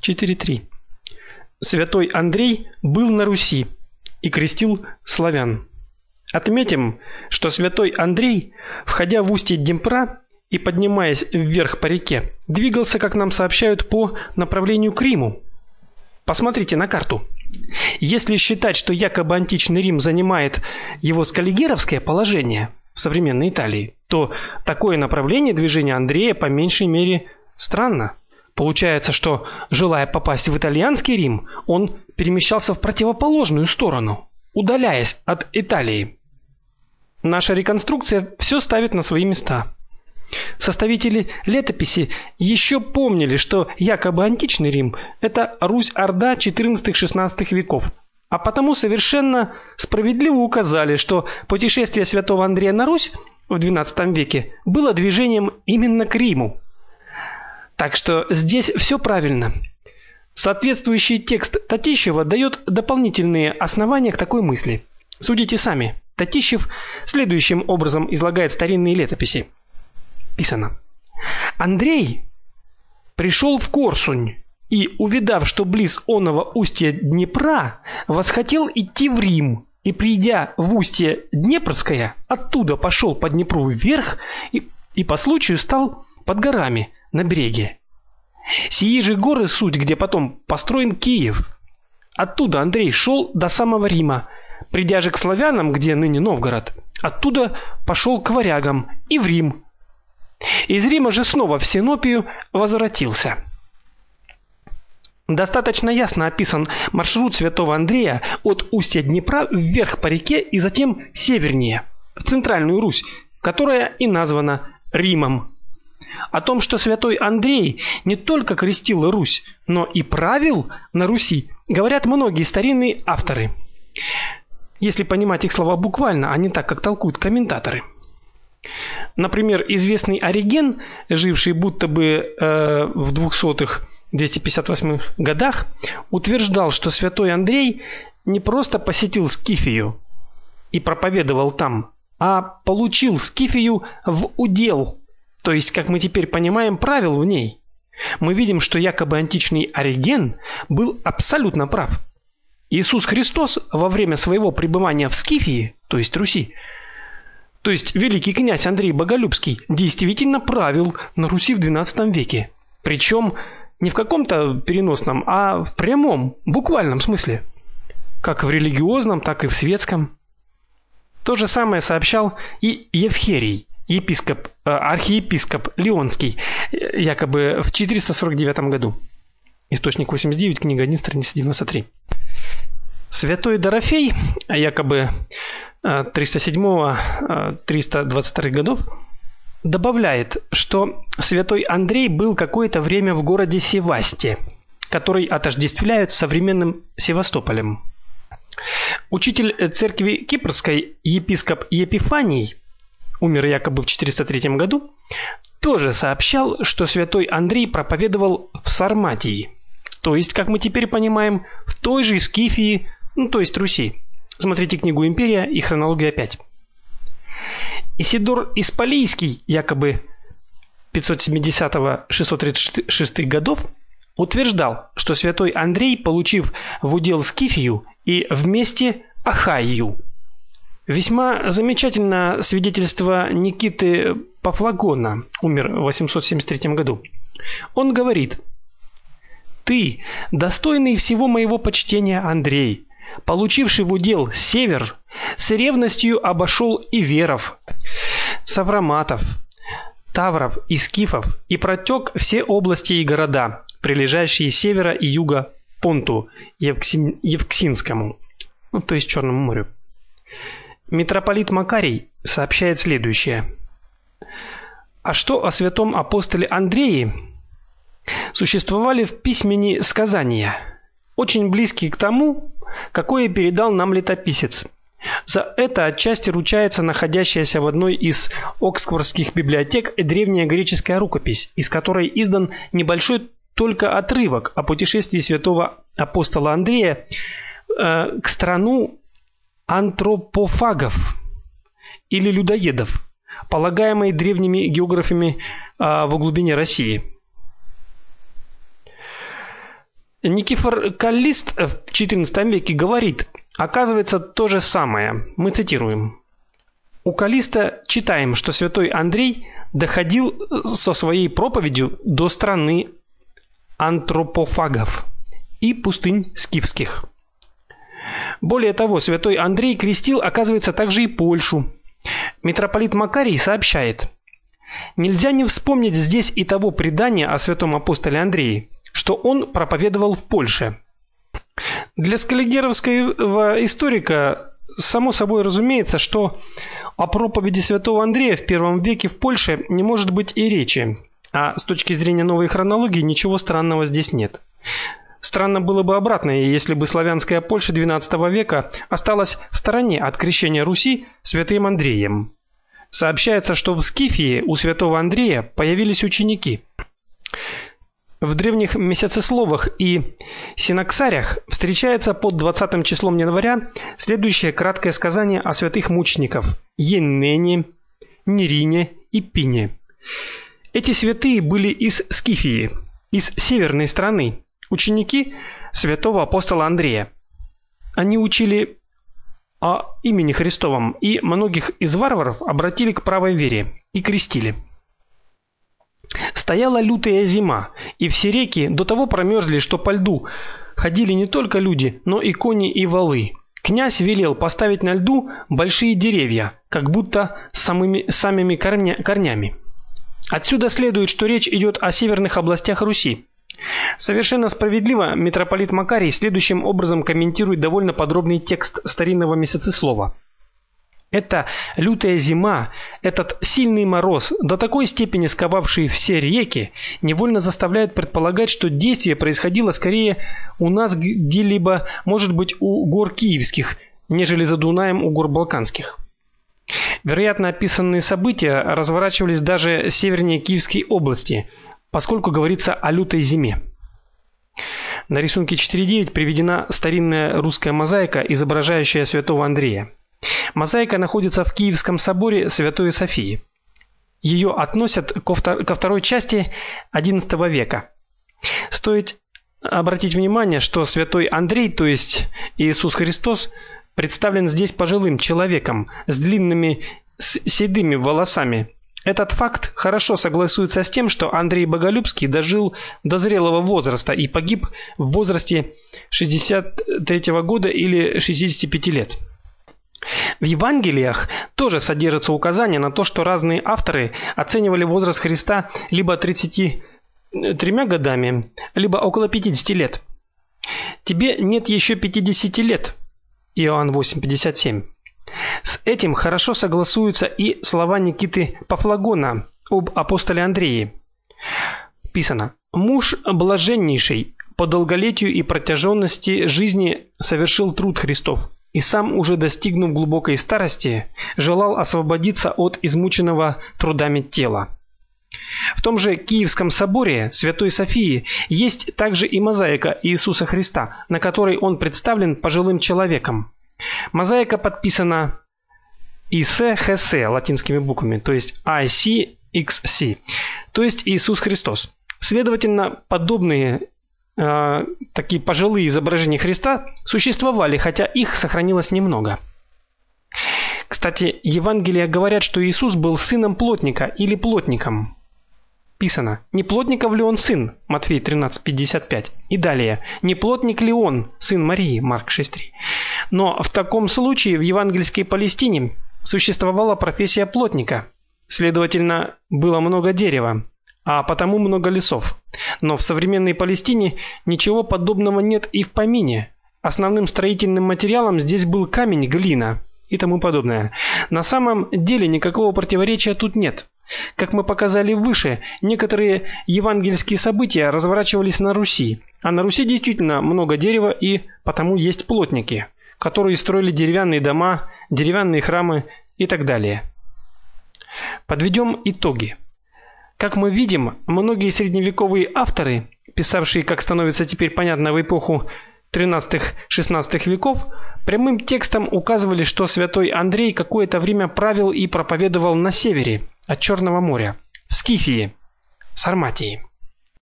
4.3. Святой Андрей был на Руси и крестил славян. Отметим, что святой Андрей, входя в устье Днепра и поднимаясь вверх по реке, двигался, как нам сообщают, по направлению к Риму. Посмотрите на карту. Если считать, что якобы античный Рим занимает его скаллигеровское положение в современной Италии, то такое направление движения Андрея по меньшей мере странно. Получается, что, желая попасть в итальянский Рим, он перемещался в противоположную сторону, удаляясь от Италии. Наша реконструкция все ставит на свои места. Составители летописи еще помнили, что якобы античный Рим – это Русь-Орда XIV-XVI веков, а потому совершенно справедливо указали, что путешествие святого Андрея на Русь в XII веке было движением именно к Риму. Так что здесь все правильно. Соответствующий текст Татищева дает дополнительные основания к такой мысли. Судите сами. Татищев следующим образом излагает старинные летописи. Писано: Андрей пришел в Корсунь и, увидав, что близ оного устья Днепра, восхотел идти в Рим, и, придя в устье Днепрское, оттуда пошел по Днепру вверх и по случаю стал под горами на береге. Сии же горы суть, где потом построен Киев. Оттуда Андрей шел до самого Рима, придя же к славянам, где ныне Новгород, оттуда пошел к варягам и в Рим. Из Рима же снова в Синопию возвратился. Достаточно ясно описан маршрут святого Андрея от устья Днепра вверх по реке и затем севернее, в Центральную Русь, которая и названа Римом. О том, что святой Андрей не только крестил Русь, но и правил на Руси, говорят многие старинные авторы. Если понимать их слова буквально, а не так, как толкуют комментаторы. Например, известный Ориген, живший будто бы в 200-258 годах, утверждал, что святой Андрей не просто посетил Скифию и проповедовал там, а получил Скифию в удел, то есть, как мы теперь понимаем, правил в ней. Мы видим, что якобы античный Ориген был абсолютно прав. Иисус Христос во время своего пребывания в Скифии, то есть Руси, то есть великий князь Андрей Боголюбский, действительно правил на Руси в XII веке. Причем не в каком-то переносном, а в прямом, буквальном смысле. Как в религиозном, так и в светском. То же самое сообщал и Евхерий, архиепископ Леонский, якобы в 449 году. Источник 89, книга 1, страница 93. Святой Дорофей, якобы 307-322 годов, добавляет, что святой Андрей был какое-то время в городе Севасте, который отождествляют с современным Севастополем. Учитель церкви Кипрской, епископ Епифаний, умер якобы в 403 году, тоже сообщал, что святой Андрей проповедовал в Сарматии, то есть, как мы теперь понимаем, в той же Скифии, то есть Руси. Смотрите книгу «Империя» и «Хронология 5». Исидор Исполийский, якобы 570-636 годов, утверждал, что святой Андрей, получив в удел Скифию и вместе Ахайю. Весьма замечательно свидетельство Никиты Пафлагона, умер в 873 году. Он говорит: «Ты, достойный всего моего почтения Андрей, получивший в удел север, с ревностью обошел и веров, савроматов, тавров и скифов и протек все области и города, прилежащие с севера и юга Понту Евксинскому, то есть Черному морю». Митрополит Макарий сообщает следующее: «А что о святом апостоле Андрее? Существовали в письмени сказания, очень близкие к тому, какое передал нам летописец. За это отчасти ручается находящаяся в одной из оксфордских библиотек древняя греческая рукопись, из которой издан небольшой только отрывок о путешествии святого апостола Андрея к страну антропофагов или людоедов, полагаемой древними географами во глубине России». Никифор Каллист в XIV веке говорит, оказывается, то же самое. Мы цитируем. У Каллиста читаем, что святой Андрей доходил со своей проповедью до страны антропофагов и пустынь скифских. Более того, святой Андрей крестил, оказывается, также и Польшу. Митрополит Макарий сообщает: нельзя не вспомнить здесь и того предания о святом апостоле Андрее, что он проповедовал в Польше. Для скаллигеровского историка само собой разумеется, что о проповеди святого Андрея в первом веке в Польше не может быть и речи, а с точки зрения новой хронологии ничего странного здесь нет. Странно было бы обратное, если бы славянская Польша XII века осталась в стороне от крещения Руси святым Андреем. Сообщается, что в Скифии у святого Андрея появились ученики. В древних месяцесловах и синоксарях встречается под 20 числом января следующее краткое сказание о святых мучеников Еннене, Нерине и Пине. Эти святые были из Скифии, из северной страны, ученики святого апостола Андрея. Они учили о имени Христовом, и многих из варваров обратили к правой вере и крестили. Стояла лютая зима, и все реки до того промерзли, что по льду ходили не только люди, но и кони и волы. Князь велел поставить на льду большие деревья, как будто самими корнями. Отсюда следует, что речь идет о северных областях Руси. Совершенно справедливо митрополит Макарий следующим образом комментирует довольно подробный текст старинного месяцеслова. Эта лютая зима, этот сильный мороз, до такой степени сковавший все реки, невольно заставляет предполагать, что действие происходило скорее у нас где-либо, может быть, у гор Киевских, нежели за Дунаем у гор Балканских. Вероятно, описанные события разворачивались даже севернее Киевской области, поскольку говорится о лютой зиме. На рисунке 4.9 приведена старинная русская мозаика, изображающая святого Андрея. Мозаика находится в Киевском соборе Святой Софии. Ее относят ко второй части XI века. Стоит обратить внимание, что святой Андрей, то есть Иисус Христос, представлен здесь пожилым человеком с длинными седыми волосами. Этот факт хорошо согласуется с тем, что Андрей Боголюбский дожил до зрелого возраста и погиб в возрасте 63 года или 65 лет. В Евангелиях тоже содержится указание на то, что разные авторы оценивали возраст Христа либо 33 годами, либо около 50 лет. Тебе нет еще 50 лет. Иоанн 8:57. С этим хорошо согласуются и слова Никиты Пафлагона об апостоле Андрее. Писано: «Муж блаженнейший по долголетию и протяженности жизни совершил труд Христов, и сам, уже достигнув глубокой старости, желал освободиться от измученного трудами тела». В том же Киевском соборе Святой Софии есть также и мозаика Иисуса Христа, на которой он представлен пожилым человеком. Мозаика подписана ICHC латинскими буквами, то есть ICXC, то есть Иисус Христос. Следовательно, подобные такие пожилые изображения Христа существовали, хотя их сохранилось немного. Кстати, Евангелия говорят, что Иисус был сыном плотника или плотником. Писано: «Не плотников ли он сын?» Матфей 13:55. И далее: «Не плотник ли он сын Марии?» Марк 6:3. Но в таком случае в евангельской Палестине существовала профессия плотника. Следовательно, было много дерева, а потому много лесов. Но в современной Палестине ничего подобного нет и в помине. Основным строительным материалом здесь был камень, глина и тому подобное. На самом деле никакого противоречия тут нет. Как мы показали выше, некоторые евангельские события разворачивались на Руси, а на Руси действительно много дерева, и потому есть плотники, которые строили деревянные дома, деревянные храмы и так далее. Подведем итоги. Как мы видим, многие средневековые авторы, писавшие, как становится теперь понятно, в эпоху XIII-XVI веков, прямым текстом указывали, что святой Андрей какое-то время правил и проповедовал на севере от Черного моря, в Скифии, Сарматии.